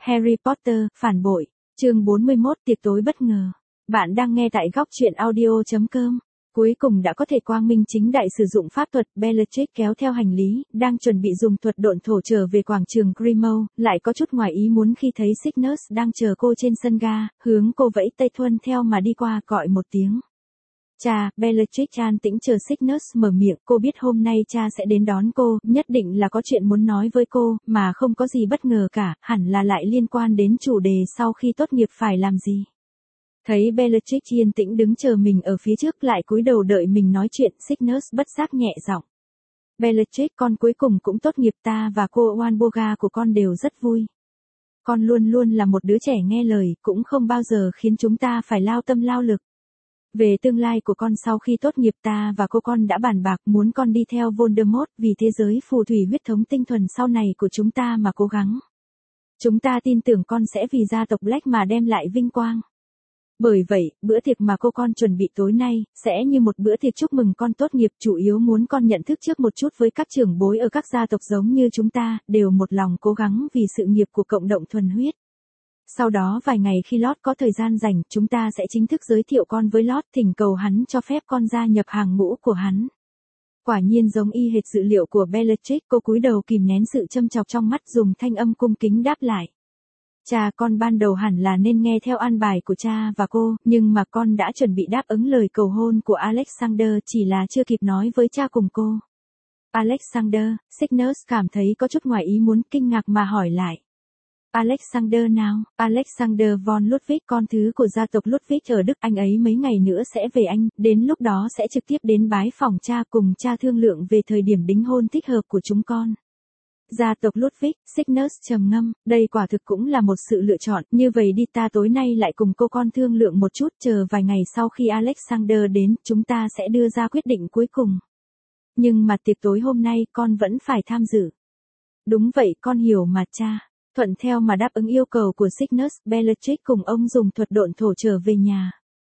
Harry Potter, phản bội. Chương 41, tiệc tối bất ngờ. Bạn đang nghe tại góc truyện audio.com. Cuối cùng đã có thể quang minh chính đại sử dụng pháp thuật. Bellatrix kéo theo hành lý, đang chuẩn bị dùng thuật độn thổ trở về quảng trường Grimmauld, lại có chút ngoài ý muốn khi thấy Cygnus đang chờ cô trên sân ga, hướng cô vẫy tay thuần theo mà đi qua, gọi một tiếng. Cha. Bellatrix an tĩnh chờ Cygnus mở miệng. Cô biết hôm nay cha sẽ đến đón cô, nhất định là có chuyện muốn nói với cô, mà không có gì bất ngờ cả, hẳn là lại liên quan đến chủ đề sau khi tốt nghiệp phải làm gì. Thấy Bellatrix yên tĩnh đứng chờ mình ở phía trước lại cúi đầu đợi mình nói chuyện, Cygnus bất giác nhẹ giọng. Bellatrix, con cuối cùng cũng tốt nghiệp, ta và cô Walburga của con đều rất vui. Con luôn luôn là một đứa trẻ nghe lời, cũng không bao giờ khiến chúng ta phải lao tâm lao lực. Về tương lai của con sau khi tốt nghiệp, ta và cô con đã bàn bạc muốn con đi theo Voldemort vì thế giới phù thủy huyết thống tinh thuần sau này của chúng ta mà cố gắng. Chúng ta tin tưởng con sẽ vì gia tộc Black mà đem lại vinh quang. Bởi vậy, bữa tiệc mà cô con chuẩn bị tối nay, sẽ như một bữa tiệc chúc mừng con tốt nghiệp, chủ yếu muốn con nhận thức trước một chút với các trưởng bối ở các gia tộc giống như chúng ta, đều một lòng cố gắng vì sự nghiệp của cộng đồng thuần huyết. Sau đó vài ngày khi Lord có thời gian rảnh, chúng ta sẽ chính thức giới thiệu con với Lord, thỉnh cầu hắn cho phép con gia nhập hàng ngũ của hắn. Quả nhiên giống y hệt dự liệu của Bellatrix, cô cúi đầu kìm nén sự châm chọc trong mắt, dùng thanh âm cung kính đáp lại. Cha, con ban đầu hẳn là nên nghe theo an bài của cha và cô, nhưng mà con đã chuẩn bị đáp ứng lời cầu hôn của Alexander, chỉ là chưa kịp nói với cha cùng cô. Alexander. Cygnus cảm thấy có chút ngoài ý muốn, kinh ngạc mà hỏi lại. Alexander nào? Alexander von Ludwig, con thứ của gia tộc Ludwig ở Đức, anh ấy mấy ngày nữa sẽ về Anh, đến lúc đó sẽ trực tiếp đến bái phòng cha, cùng cha thương lượng về thời điểm đính hôn thích hợp của chúng con. Gia tộc Ludwig. Cygnus trầm ngâm, đây quả thực cũng là một sự lựa chọn, như vậy đi, ta tối nay lại cùng cô con thương lượng một chút, chờ vài ngày sau khi Alexander đến, chúng ta sẽ đưa ra quyết định cuối cùng. Nhưng mà tiệc tối hôm nay con vẫn phải tham dự. Đúng vậy, con hiểu mà cha. Thuận theo mà đáp ứng yêu cầu của Cygnus, Bellatrix cùng ông dùng thuật độn thổ trở về nhà.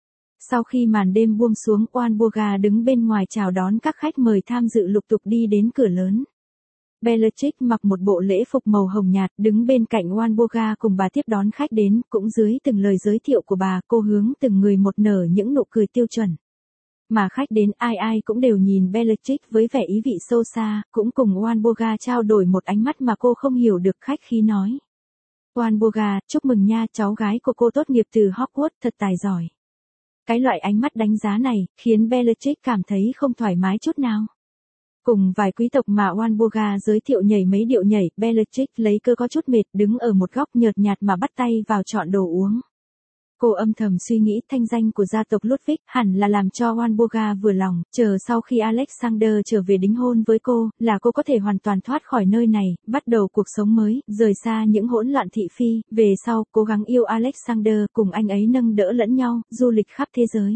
Sau khi màn đêm buông xuống, Walburga đứng bên ngoài chào đón các khách mời tham dự lục tục đi đến cửa lớn. Bellatrix mặc một bộ lễ phục màu hồng nhạt, đứng bên cạnh Walburga cùng bà tiếp đón khách đến, cũng dưới từng lời giới thiệu của bà, cô hướng từng người một nở những nụ cười tiêu chuẩn. Mà khách đến ai ai cũng đều nhìn Bellatrix với vẻ ý vị sâu xa, cũng cùng Walburga trao đổi một ánh mắt mà cô không hiểu được, khách khí nói. Walburga, chúc mừng nha, cháu gái của cô tốt nghiệp từ Hogwarts, thật tài giỏi. Cái loại ánh mắt đánh giá này, khiến Bellatrix cảm thấy không thoải mái chút nào. Cùng vài quý tộc mà Walburga giới thiệu nhảy mấy điệu nhảy, Bellatrix lấy cơ có chút mệt, đứng ở một góc nhợt nhạt mà bắt tay vào chọn đồ uống. Cô âm thầm suy nghĩ, thanh danh của gia tộc Ludwig hẳn là làm cho Walburga vừa lòng, chờ sau khi Alexander trở về đính hôn với cô, là cô có thể hoàn toàn thoát khỏi nơi này, bắt đầu cuộc sống mới, rời xa những hỗn loạn thị phi, về sau, cố gắng yêu Alexander, cùng anh ấy nâng đỡ lẫn nhau, du lịch khắp thế giới.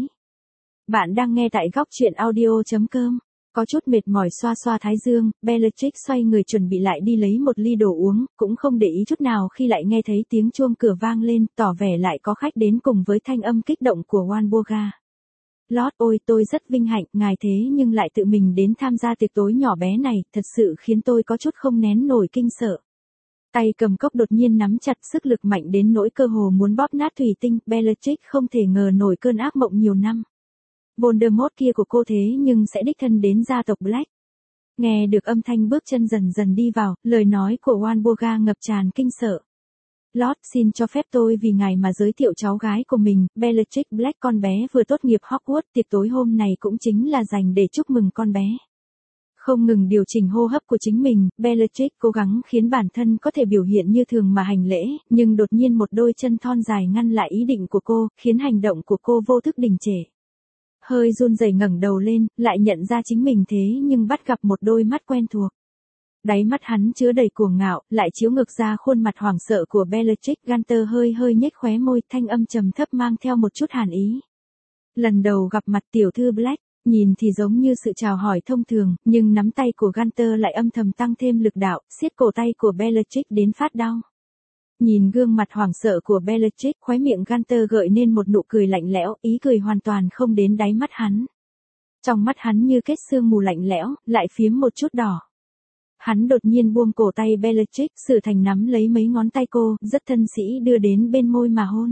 Bạn đang nghe tại góc truyện audio.com. Có chút mệt mỏi xoa xoa thái dương, Bellatrix xoay người chuẩn bị lại đi lấy một ly đồ uống, cũng không để ý chút nào khi lại nghe thấy tiếng chuông cửa vang lên, tỏ vẻ lại có khách đến cùng với thanh âm kích động của Walburga. Lord ôi, tôi rất vinh hạnh, ngài thế nhưng lại tự mình đến tham gia tiệc tối nhỏ bé này, thật sự khiến tôi có chút không nén nổi kinh sợ. Tay cầm cốc đột nhiên nắm chặt, sức lực mạnh đến nỗi cơ hồ muốn bóp nát thủy tinh, Bellatrix không thể ngờ nổi cơn ác mộng nhiều năm. Voldemort kia của cô thế nhưng sẽ đích thân đến gia tộc Black. Nghe được âm thanh bước chân dần dần đi vào, lời nói của Walburga ngập tràn kinh sợ. Lord, xin cho phép tôi vì ngài mà giới thiệu cháu gái của mình, Bellatrix Black, con bé vừa tốt nghiệp Hogwarts, tiệc tối hôm này cũng chính là dành để chúc mừng con bé. Không ngừng điều chỉnh hô hấp của chính mình, Bellatrix cố gắng khiến bản thân có thể biểu hiện như thường mà hành lễ, nhưng đột nhiên một đôi chân thon dài ngăn lại ý định của cô, khiến hành động của cô vô thức đình trệ. Hơi run rẩy ngẩng đầu lên, lại nhận ra chính mình thế nhưng bắt gặp một đôi mắt quen thuộc. Đáy mắt hắn chứa đầy cuồng ngạo, lại chiếu ngược ra khuôn mặt hoảng sợ của Bellatrix. Gunter hơi hơi nhếch khóe môi, thanh âm trầm thấp mang theo một chút hàn ý. Lần đầu gặp mặt tiểu thư Black, nhìn thì giống như sự chào hỏi thông thường, nhưng nắm tay của Gunter lại âm thầm tăng thêm lực đạo, siết cổ tay của Bellatrix đến phát đau. Nhìn gương mặt hoảng sợ của Bellatrix, khóe miệng Gunter gợi nên một nụ cười lạnh lẽo, ý cười hoàn toàn không đến đáy mắt hắn. Trong mắt hắn như kết sương mù lạnh lẽo, lại phiếm một chút đỏ. hắn đột nhiên buông cổ tay Bellatrix, sửa thành nắm lấy mấy ngón tay cô, rất thân sĩ đưa đến bên môi mà hôn.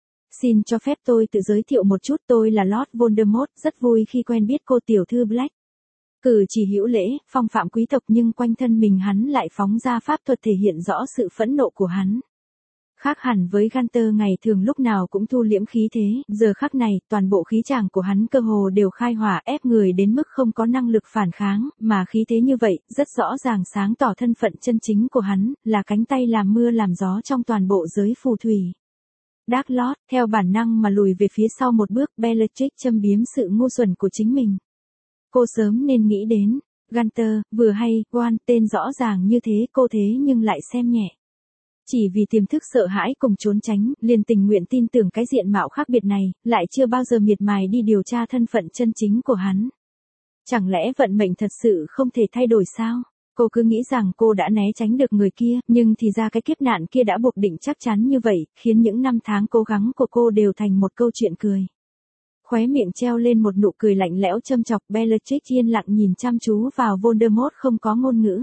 Xin cho phép tôi tự giới thiệu một chút, tôi là Lord Voldemort, rất vui khi quen biết cô tiểu thư Black. Cử chỉ hữu lễ, phong phạm quý tộc nhưng quanh thân mình hắn lại phóng ra pháp thuật thể hiện rõ sự phẫn nộ của hắn. Khác hẳn với Gunter ngày thường lúc nào cũng thu liễm khí thế, giờ khắc này, toàn bộ khí chàng của hắn cơ hồ đều khai hỏa ép người đến mức không có năng lực phản kháng, mà khí thế như vậy, rất rõ ràng sáng tỏ thân phận chân chính của hắn, là cánh tay làm mưa làm gió trong toàn bộ giới phù thủy. Dark Lord, theo bản năng mà lùi về phía sau một bước, Bellatrix châm biếm sự ngu xuẩn của chính mình. Cô sớm nên nghĩ đến, Gunter, vừa hay, Quan, tên rõ ràng như thế cô thế nhưng lại xem nhẹ. Chỉ vì tiềm thức sợ hãi cùng trốn tránh, liền tình nguyện tin tưởng cái diện mạo khác biệt này, lại chưa bao giờ miệt mài đi điều tra thân phận chân chính của hắn. Chẳng lẽ vận mệnh thật sự không thể thay đổi sao? Cô cứ nghĩ rằng cô đã né tránh được người kia, nhưng thì ra cái kiếp nạn kia đã buộc định chắc chắn như vậy, khiến những năm tháng cố gắng của cô đều thành một câu chuyện cười. Khóe miệng treo lên một nụ cười lạnh lẽo châm chọc, Bellatrix yên lặng nhìn chăm chú vào Voldemort không có ngôn ngữ.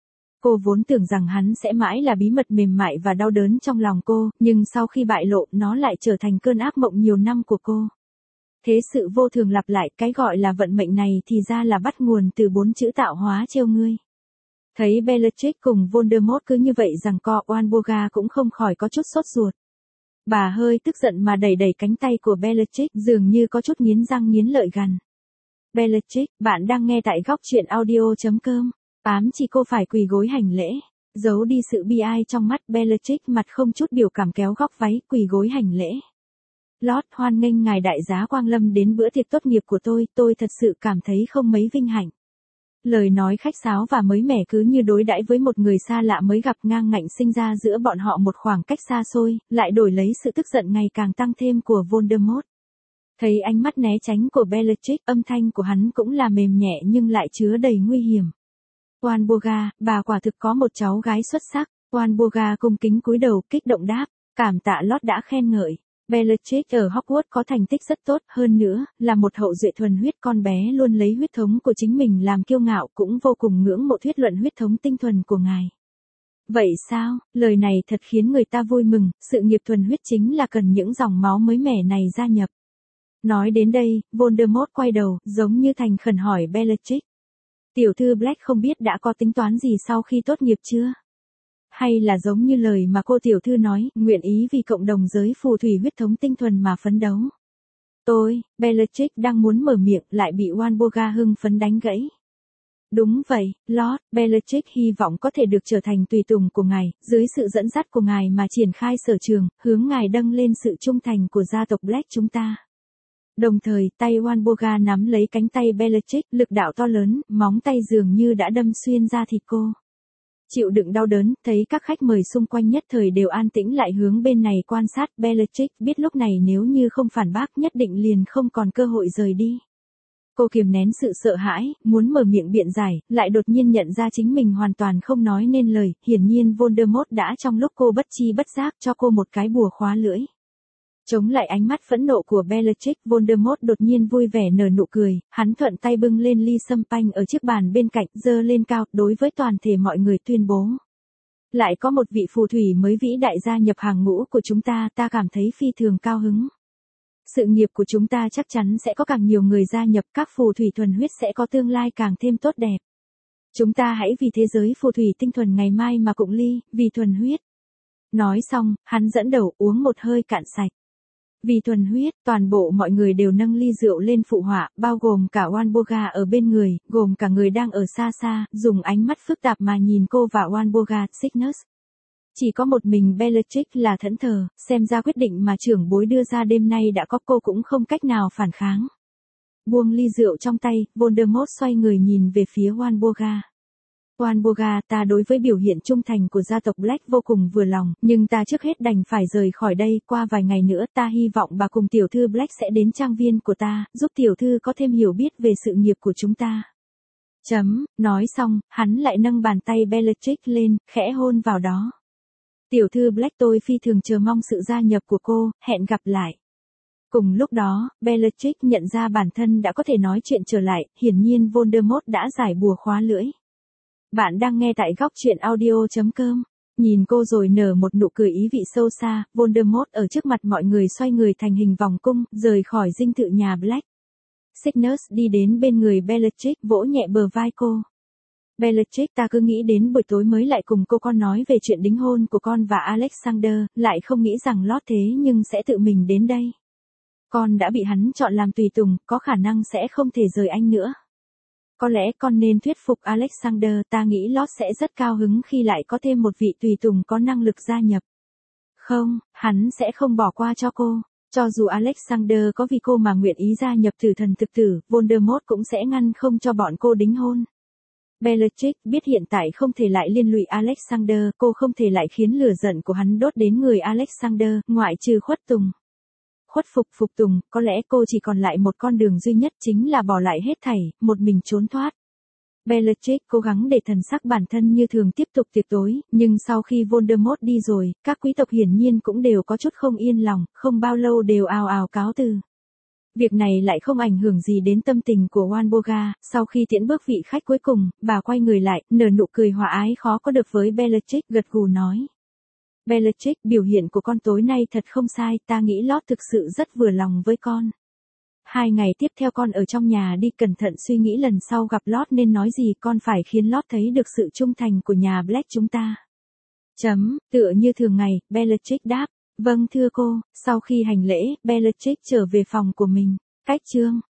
Cô vốn tưởng rằng hắn sẽ mãi là bí mật mềm mại và đau đớn trong lòng cô, nhưng sau khi bại lộ, nó lại trở thành cơn ác mộng nhiều năm của cô. Thế sự vô thường lặp lại, cái gọi là vận mệnh này thì ra là bắt nguồn từ 4 chữ tạo hóa trêu ngươi. Thấy Bellatrix cùng Voldemort cứ như vậy rằng co, Oanboga cũng không khỏi có chút sốt ruột. Bà hơi tức giận mà đẩy cánh tay của Bellatrix, dường như có chút nghiến răng nghiến lợi gằn. Bellatrix, bạn đang nghe tại góc truyện audio.com. Ám chỉ cô phải quỳ gối hành lễ. Giấu đi sự bi ai trong mắt, Bellatrix mặt không chút biểu cảm kéo góc váy, quỳ gối hành lễ. Lord, hoan nghênh ngài đại giá quang lâm đến bữa tiệc tốt nghiệp của tôi thật sự cảm thấy không mấy vinh hạnh. Lời nói khách sáo và mới mẻ cứ như đối đãi với một người xa lạ mới gặp, ngang ngạnh sinh ra giữa bọn họ một khoảng cách xa xôi, lại đổi lấy sự tức giận ngày càng tăng thêm của Voldemort. Thấy ánh mắt né tránh của Bellatrix, âm thanh của hắn cũng là mềm nhẹ nhưng lại chứa đầy nguy hiểm. Oanboga, bà quả thực có một cháu gái xuất sắc. Oanboga cung kính cúi đầu, kích động đáp, cảm tạ Lord đã khen ngợi. Bellatrix ở Hogwarts có thành tích rất tốt, hơn nữa, là một hậu duệ thuần huyết, con bé luôn lấy huyết thống của chính mình làm kiêu ngạo, cũng vô cùng ngưỡng mộ thuyết luận huyết thống tinh thuần của ngài. Vậy sao, lời này thật khiến người ta vui mừng, sự nghiệp thuần huyết chính là cần những dòng máu mới mẻ này gia nhập. Nói đến đây, Voldemort quay đầu, giống như thành khẩn hỏi Bellatrix. Tiểu thư Black không biết đã có tính toán gì sau khi tốt nghiệp chưa? Hay là giống như lời mà cô tiểu thư nói, nguyện ý vì cộng đồng giới phù thủy huyết thống tinh thuần mà phấn đấu. Bellatrix đang muốn mở miệng lại bị Oanboga hưng phấn đánh gãy. Đúng vậy, Lord, Bellatrix hy vọng có thể được trở thành tùy tùng của ngài, dưới sự dẫn dắt của ngài mà triển khai sở trường, hướng ngài dâng lên sự trung thành của gia tộc Black chúng ta. Đồng thời, tay Oanboga nắm lấy cánh tay Bellatrix, lực đạo to lớn, móng tay dường như đã đâm xuyên ra thịt cô. Chịu đựng đau đớn, thấy các khách mời xung quanh nhất thời đều an tĩnh lại hướng bên này quan sát, Bellatrix biết lúc này nếu như không phản bác nhất định liền không còn cơ hội rời đi. Cô kiềm nén sự sợ hãi, muốn mở miệng biện giải, lại đột nhiên nhận ra chính mình hoàn toàn không nói nên lời, hiển nhiên Voldemort đã trong lúc cô bất chi bất giác cho cô một cái bùa khóa lưỡi. Chống lại ánh mắt phẫn nộ của Bellatrix, Voldemort đột nhiên vui vẻ nở nụ cười, hắn thuận tay bưng lên ly sâm panh ở chiếc bàn bên cạnh, giơ lên cao, đối với toàn thể mọi người tuyên bố. Lại có một vị phù thủy mới vĩ đại gia nhập hàng ngũ của chúng ta, ta cảm thấy phi thường cao hứng. Sự nghiệp của chúng ta chắc chắn sẽ có càng nhiều người gia nhập, các phù thủy thuần huyết sẽ có tương lai càng thêm tốt đẹp. Chúng ta hãy vì thế giới phù thủy tinh thuần ngày mai mà cụng ly, vì thuần huyết. Nói xong, hắn dẫn đầu uống một hơi cạn sạch. Vì thuần huyết, toàn bộ mọi người đều nâng ly rượu lên phụ họa, bao gồm cả Oanboga ở bên người, gồm cả người đang ở xa xa, dùng ánh mắt phức tạp mà nhìn cô và Oanboga, Cygnus. Chỉ có một mình Bellatrix là thẫn thờ, xem ra quyết định mà trưởng bối đưa ra đêm nay đã có cô cũng không cách nào phản kháng. Buông ly rượu trong tay, Voldemort xoay người nhìn về phía Oanboga. Oanboga, ta đối với biểu hiện trung thành của gia tộc Black vô cùng vừa lòng, nhưng ta trước hết đành phải rời khỏi đây, qua vài ngày nữa ta hy vọng bà cùng tiểu thư Black sẽ đến trang viên của ta, giúp tiểu thư có thêm hiểu biết về sự nghiệp của chúng ta. Nói xong, hắn lại nâng bàn tay Bellatrix lên, khẽ hôn vào đó. Tiểu thư Black, tôi phi thường chờ mong sự gia nhập của cô, hẹn gặp lại. Cùng lúc đó, Bellatrix nhận ra bản thân đã có thể nói chuyện trở lại, hiển nhiên Voldemort đã giải bùa khóa lưỡi. Bạn đang nghe tại góc chuyện audio.com. Nhìn cô rồi nở một nụ cười ý vị sâu xa, Voldemort ở trước mặt mọi người xoay người thành hình vòng cung, rời khỏi dinh thự nhà Black. Sirius đi đến bên người Bellatrix vỗ nhẹ bờ vai cô. Bellatrix, ta cứ nghĩ đến buổi tối mới lại cùng cô con nói về chuyện đính hôn của con và Alexander, lại không nghĩ rằng Lord thế nhưng sẽ tự mình đến đây. Con đã bị hắn chọn làm tùy tùng, có khả năng sẽ không thể rời anh nữa. Có lẽ con nên thuyết phục Alexander, ta nghĩ Lord sẽ rất cao hứng khi lại có thêm một vị tùy tùng có năng lực gia nhập. Không, hắn sẽ không bỏ qua cho cô. Cho dù Alexander có vì cô mà nguyện ý gia nhập tử thần thực tử, Voldemort cũng sẽ ngăn không cho bọn cô đính hôn. Bellatrix biết hiện tại không thể lại liên lụy Alexander, cô không thể lại khiến lửa giận của hắn đốt đến người Alexander, ngoại trừ khuất tùng. Khuất phục tùng, có lẽ cô chỉ còn lại một con đường duy nhất, chính là bỏ lại hết thảy, một mình trốn thoát. Bellatrix cố gắng để thần sắc bản thân như thường tiếp tục tiệc tối, nhưng sau khi Voldemort đi rồi, các quý tộc hiển nhiên cũng đều có chút không yên lòng, không bao lâu đều ào ào cáo từ. Việc này lại không ảnh hưởng gì đến tâm tình của Walburga, sau khi tiễn bước vị khách cuối cùng, bà quay người lại, nở nụ cười hòa ái khó có được với Bellatrix, gật gù nói. Bellatrix, biểu hiện của con tối nay thật không sai, ta nghĩ Lord thực sự rất vừa lòng với con. 2 ngày tiếp theo con ở trong nhà đi, cẩn thận suy nghĩ lần sau gặp Lord nên nói gì, con phải khiến Lord thấy được sự trung thành của nhà Black chúng ta. Tựa như thường ngày, Bellatrix đáp, vâng thưa cô. Sau khi hành lễ, Bellatrix trở về phòng của mình. Cách chương